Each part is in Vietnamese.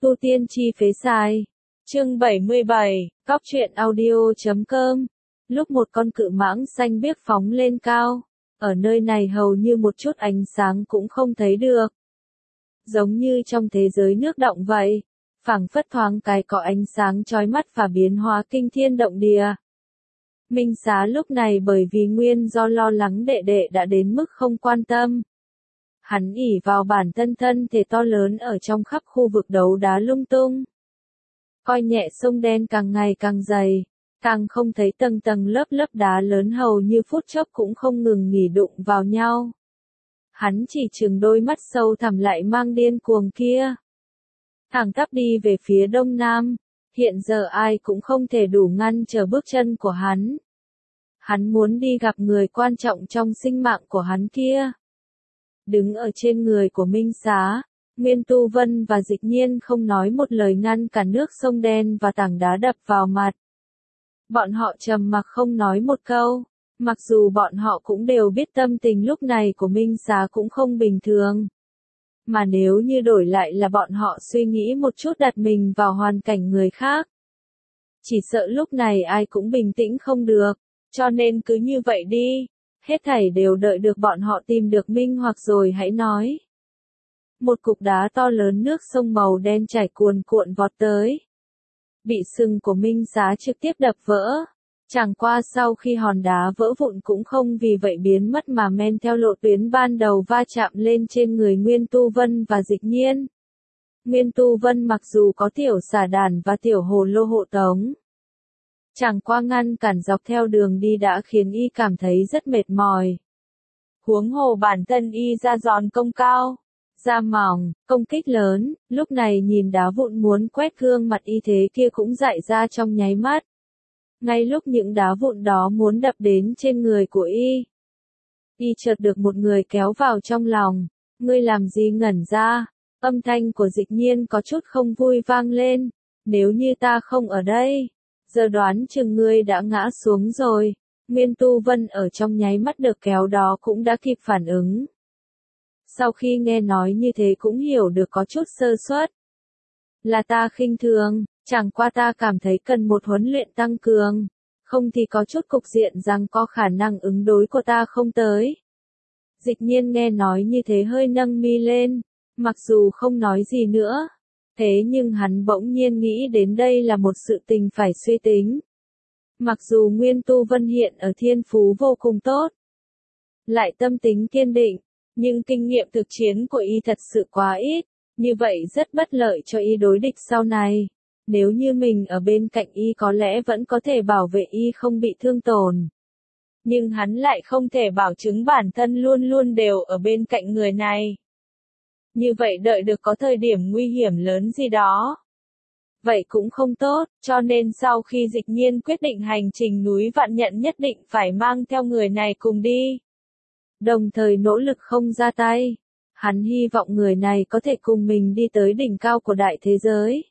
Tu tiên chi phế sai. Chương 77, Cóc truyện audio.com. Lúc một con cự mãng xanh biếc phóng lên cao, ở nơi này hầu như một chút ánh sáng cũng không thấy được. Giống như trong thế giới nước động vậy, phảng phất thoáng cái có ánh sáng chói mắt và biến hóa kinh thiên động địa. Minh Xá lúc này bởi vì nguyên do lo lắng đệ đệ đã đến mức không quan tâm. Hắn ỷ vào bản thân thể to lớn ở trong khắp khu vực đấu đá lung tung. Coi nhẹ sông đen càng ngày càng dày, càng không thấy tầng tầng lớp đá lớn hầu như phút chốc cũng không ngừng nghỉ đụng vào nhau. Hắn chỉ chừng đôi mắt sâu thẳm lại mang điên cuồng kia. Thẳng tắp đi về phía đông nam, hiện giờ ai cũng không thể đủ ngăn trở bước chân của hắn. Hắn muốn đi gặp người quan trọng trong sinh mạng của hắn kia. Đứng ở trên người của Minh Xá, Nguyên Tu Vân và Dịch Nhiên không nói một lời ngăn cản nước sông đen và tảng đá đập vào mặt. Bọn họ trầm mặc không nói một câu, mặc dù bọn họ cũng đều biết tâm tình lúc này của Minh Xá cũng không bình thường. Mà nếu như đổi lại là bọn họ suy nghĩ một chút đặt mình vào hoàn cảnh người khác, chỉ sợ lúc này ai cũng bình tĩnh không được, cho nên cứ như vậy đi, hết thảy đều đợi được bọn họ tìm được minh hoặc rồi hãy nói. Một cục đá to lớn nước sông màu đen chảy cuồn cuộn vọt tới. Bị sừng của Minh Xá trực tiếp đập vỡ. Chẳng qua sau khi hòn đá vỡ vụn cũng không vì vậy biến mất mà men theo lộ tuyến ban đầu va chạm lên trên người Nguyên Tu Vân và Dịch Nhiên. Nguyên Tu Vân mặc dù có tiểu xà đàn và tiểu hồ lô hộ tống, chẳng qua ngăn cản dọc theo đường đi đã khiến y cảm thấy rất mệt mỏi. Huống hồ bản thân y ra giòn công cao, da mỏng, công kích lớn, lúc này nhìn đá vụn muốn quét gương mặt y thế kia cũng dại ra trong nháy mắt. Ngay lúc những đá vụn đó muốn đập đến trên người của y chợt được một người kéo vào trong lòng. Ngươi làm gì ngẩn ra? Âm thanh của Dịch Nhiên có chút không vui vang lên. Nếu như ta không ở đây, giờ đoán chừng ngươi đã ngã xuống rồi. Nguyên Tu Vân ở trong nháy mắt được kéo đó cũng đã kịp phản ứng. Sau khi nghe nói như thế cũng hiểu được có chút sơ suất. Là ta khinh thường, chẳng qua ta cảm thấy cần một huấn luyện tăng cường, không thì có chút cục diện rằng có khả năng ứng đối của ta không tới. Dịch Nhiên nghe nói như thế hơi nâng mi lên, mặc dù không nói gì nữa, thế nhưng hắn bỗng nhiên nghĩ đến đây là một sự tình phải suy tính. Mặc dù Nguyên Tu Vân hiện ở thiên phú vô cùng tốt, lại tâm tính kiên định, nhưng kinh nghiệm thực chiến của y thật sự quá ít, như vậy rất bất lợi cho y đối địch sau này. Nếu như mình ở bên cạnh y có lẽ vẫn có thể bảo vệ y không bị thương tổn. Nhưng hắn lại không thể bảo chứng bản thân luôn luôn đều ở bên cạnh người này. Như vậy đợi được có thời điểm nguy hiểm lớn gì đó. Vậy cũng không tốt, cho nên sau khi Dịch Nhiên quyết định hành trình núi Vạn Nhận nhất định phải mang theo người này cùng đi. Đồng thời nỗ lực không ra tay. Hắn hy vọng người này có thể cùng mình đi tới đỉnh cao của đại thế giới.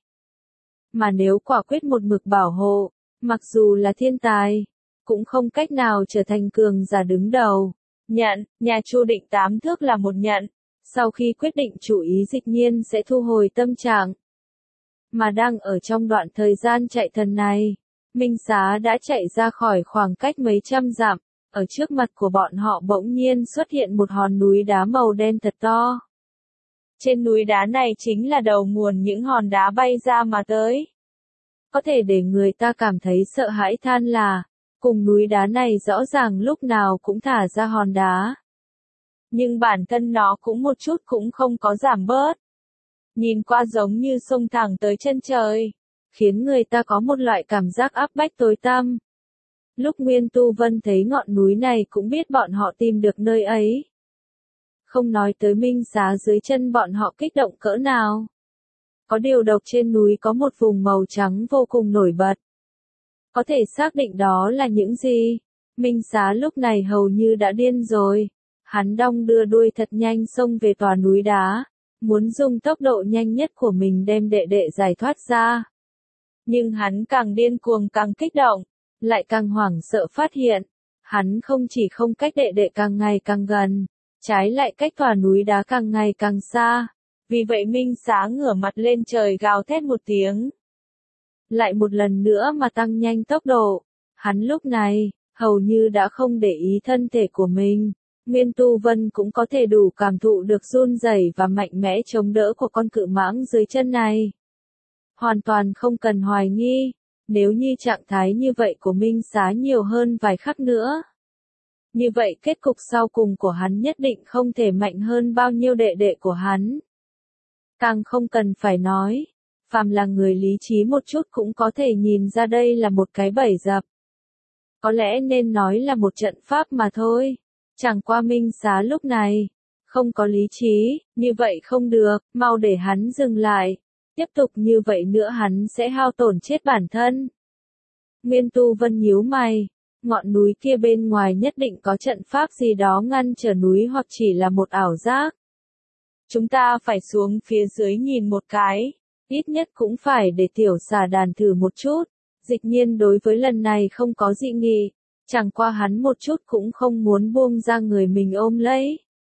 Mà nếu quả quyết một mực bảo hộ, mặc dù là thiên tài, cũng không cách nào trở thành cường giả đứng đầu. Nhận, nhà Chu Định 8 thước là một nhận. Sau khi quyết định chủ ý Dịch Nhiên sẽ thu hồi tâm trạng. Mà đang ở trong đoạn thời gian chạy thần này, Minh Xá đã chạy ra khỏi khoảng cách mấy trăm dặm. Ở trước mặt của bọn họ bỗng nhiên xuất hiện một hòn núi đá màu đen thật to. Trên núi đá này chính là đầu nguồn những hòn đá bay ra mà tới. Có thể để người ta cảm thấy sợ hãi than là, cùng núi đá này rõ ràng lúc nào cũng thả ra hòn đá. Nhưng bản thân nó cũng một chút cũng không có giảm bớt. Nhìn qua giống như xông thẳng tới chân trời, khiến người ta có một loại cảm giác áp bách tối tăm. Lúc Nguyên Tu Vân thấy ngọn núi này cũng biết bọn họ tìm được nơi ấy. Không nói tới Minh Xá dưới chân bọn họ kích động cỡ nào. Có điều độc trên núi có một vùng màu trắng vô cùng nổi bật. Có thể xác định đó là những gì? Minh Xá lúc này hầu như đã điên rồi. Hắn đong đưa đuôi thật nhanh xông về tòa núi đá, muốn dùng tốc độ nhanh nhất của mình đem đệ đệ giải thoát ra. Nhưng hắn càng điên cuồng càng kích động, lại càng hoảng sợ phát hiện, hắn không chỉ không cách đệ đệ càng ngày càng gần, trái lại cách tòa núi đá càng ngày càng xa. Vì vậy Minh Xá ngửa mặt lên trời gào thét một tiếng. Lại một lần nữa mà tăng nhanh tốc độ. Hắn lúc này, hầu như đã không để ý thân thể của mình. Nguyên Tu Vân cũng có thể đủ cảm thụ được run rẩy và mạnh mẽ chống đỡ của con cự mãng dưới chân này. Hoàn toàn không cần hoài nghi, nếu như trạng thái như vậy của Minh Xá nhiều hơn vài khắc nữa. Như vậy kết cục sau cùng của hắn nhất định không thể mạnh hơn bao nhiêu đệ đệ của hắn. Càng không cần phải nói, phàm là người lý trí một chút cũng có thể nhìn ra đây là một cái bẫy dập. Có lẽ nên nói là một trận pháp mà thôi. Chẳng qua Minh Xá lúc này, không có lý trí, như vậy không được, mau để hắn dừng lại. Tiếp tục như vậy nữa hắn sẽ hao tổn chết bản thân. Nguyên Tu Vân nhíu mày, ngọn núi kia bên ngoài nhất định có trận pháp gì đó ngăn trở núi hoặc chỉ là một ảo giác. Chúng ta phải xuống phía dưới nhìn một cái, ít nhất cũng phải để tiểu xà đàn thử một chút. Dịch Nhiên đối với lần này không có dị nghị, chẳng qua hắn một chút cũng không muốn buông ra người mình ôm lấy.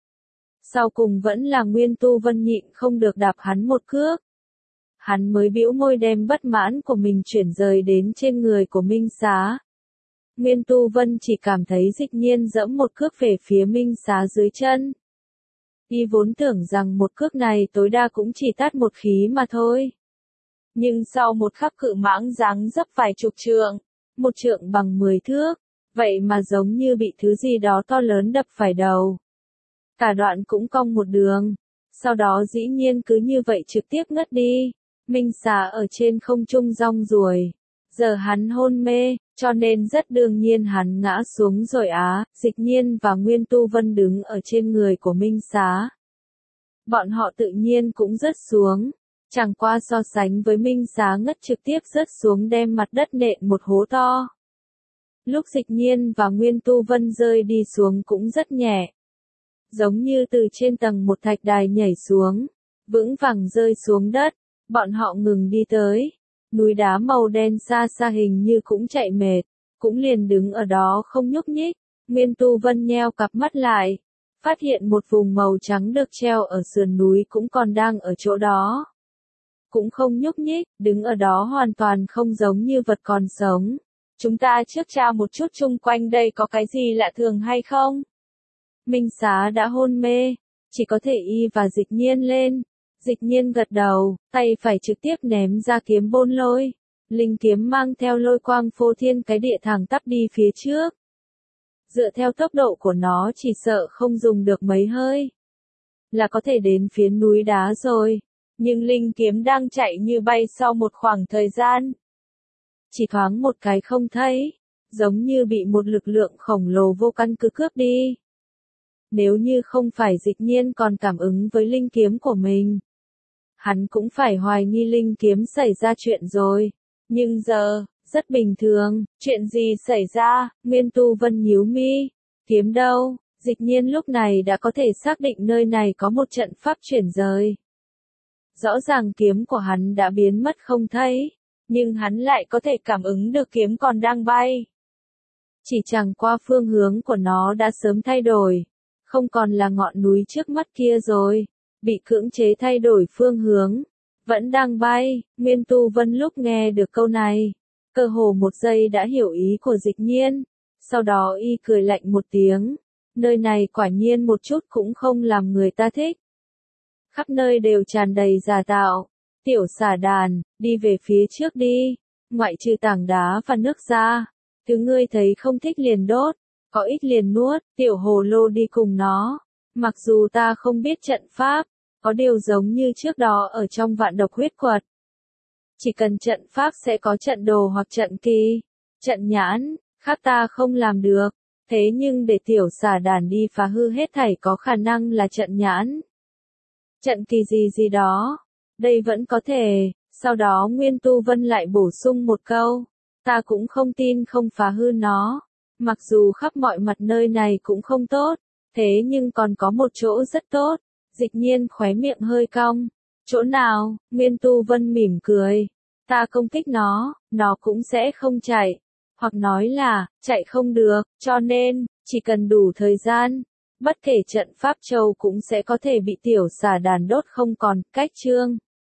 Sau cùng vẫn là Nguyên Tu Vân nhịn không được đạp hắn một cước. Hắn mới bĩu môi đem bất mãn của mình chuyển rời đến trên người của Minh Xá. Nguyên Tu Vân chỉ cảm thấy Dịch Nhiên giẫm một cước về phía Minh Xá dưới chân. Y vốn tưởng rằng một cước này tối đa cũng chỉ tát một khí mà thôi. Nhưng sau một khắc cự mãng giáng dấp vài chục trượng, một trượng bằng 10 thước, vậy mà giống như bị thứ gì đó to lớn đập phải đầu. Cả đoạn cũng cong một đường, sau đó dĩ nhiên cứ như vậy trực tiếp ngất đi. Minh Xá ở trên không trung rong ruổi. Giờ hắn hôn mê, cho nên rất đương nhiên hắn ngã xuống rồi á. Dịch Nhiên và Nguyên Tu Vân đứng ở trên người của Minh Xá. Bọn họ tự nhiên cũng rớt xuống. Chẳng qua so sánh với Minh Xá ngất trực tiếp rớt xuống đem mặt đất nện một hố to. Lúc Dịch Nhiên và Nguyên Tu Vân rơi đi xuống cũng rất nhẹ. Giống như từ trên tầng một thạch đài nhảy xuống, vững vàng rơi xuống đất. Bọn họ ngừng đi tới. Núi đá màu đen xa xa hình như cũng chạy mệt, cũng liền đứng ở đó không nhúc nhích. Nguyên Tu Vân nheo cặp mắt lại, phát hiện một vùng màu trắng được treo ở sườn núi cũng còn đang ở chỗ đó. Cũng không nhúc nhích, đứng ở đó hoàn toàn không giống như vật còn sống. Chúng ta trước tra một chút chung quanh đây có cái gì lạ thường hay không? Minh Xá đã hôn mê, chỉ có thể y và Dịch Nhiên lên. Dịch Nhiên gật đầu, tay phải trực tiếp ném ra kiếm bôn lôi. Linh kiếm mang theo lôi quang phô thiên cái địa thẳng tắp đi phía trước. Dựa theo tốc độ của nó chỉ sợ không dùng được mấy hơi, là có thể đến phía núi đá rồi. Nhưng linh kiếm đang chạy như bay sau một khoảng thời gian. Chỉ thoáng một cái không thấy, giống như bị một lực lượng khổng lồ vô căn cứ cướp đi. Nếu như không phải Dịch Nhiên còn cảm ứng với linh kiếm của mình, hắn cũng phải hoài nghi linh kiếm xảy ra chuyện rồi. Nhưng giờ, rất bình thường, chuyện gì xảy ra, Nguyên Tu Vân nhíu mi, kiếm đâu, Dịch Nhiên lúc này đã có thể xác định nơi này có một trận pháp chuyển rời. Rõ ràng kiếm của hắn đã biến mất không thấy, nhưng hắn lại có thể cảm ứng được kiếm còn đang bay. Chỉ chẳng qua phương hướng của nó đã sớm thay đổi, không còn là ngọn núi trước mắt kia rồi, bị cưỡng chế thay đổi phương hướng, vẫn đang bay. Nguyên Tu Vân lúc nghe được câu này, cơ hồ một giây đã hiểu ý của Dịch Nhiên, sau đó y cười lạnh một tiếng, nơi này quả nhiên một chút cũng không làm người ta thích. Khắp nơi đều tràn đầy giả tạo. Tiểu xà đàn, đi về phía trước đi, ngoại trừ tảng đá và nước ra, thứ ngươi thấy không thích liền đốt, có ít liền nuốt, tiểu hồ lô đi cùng nó. Mặc dù ta không biết trận pháp, có điều giống như trước đó ở trong vạn độc huyết quật. Chỉ cần trận pháp sẽ có trận đồ hoặc trận kỳ, trận nhãn, khác ta không làm được, thế nhưng để tiểu xà đàn đi phá hư hết thảy có khả năng là trận nhãn. Trận kỳ gì gì đó, đây vẫn có thể. Sau đó Nguyên Tu Vân lại bổ sung một câu, ta cũng không tin không phá hư nó, mặc dù khắp mọi mặt nơi này cũng không tốt, thế nhưng còn có một chỗ rất tốt. Dịch Nhiên khóe miệng hơi cong, chỗ nào? Nguyên Tu Vân mỉm cười, ta công kích nó cũng sẽ không chạy, hoặc nói là, chạy không được, cho nên, chỉ cần đủ thời gian, bất kể trận Pháp Châu cũng sẽ có thể bị tiểu xà đàn đốt không còn. Cách chương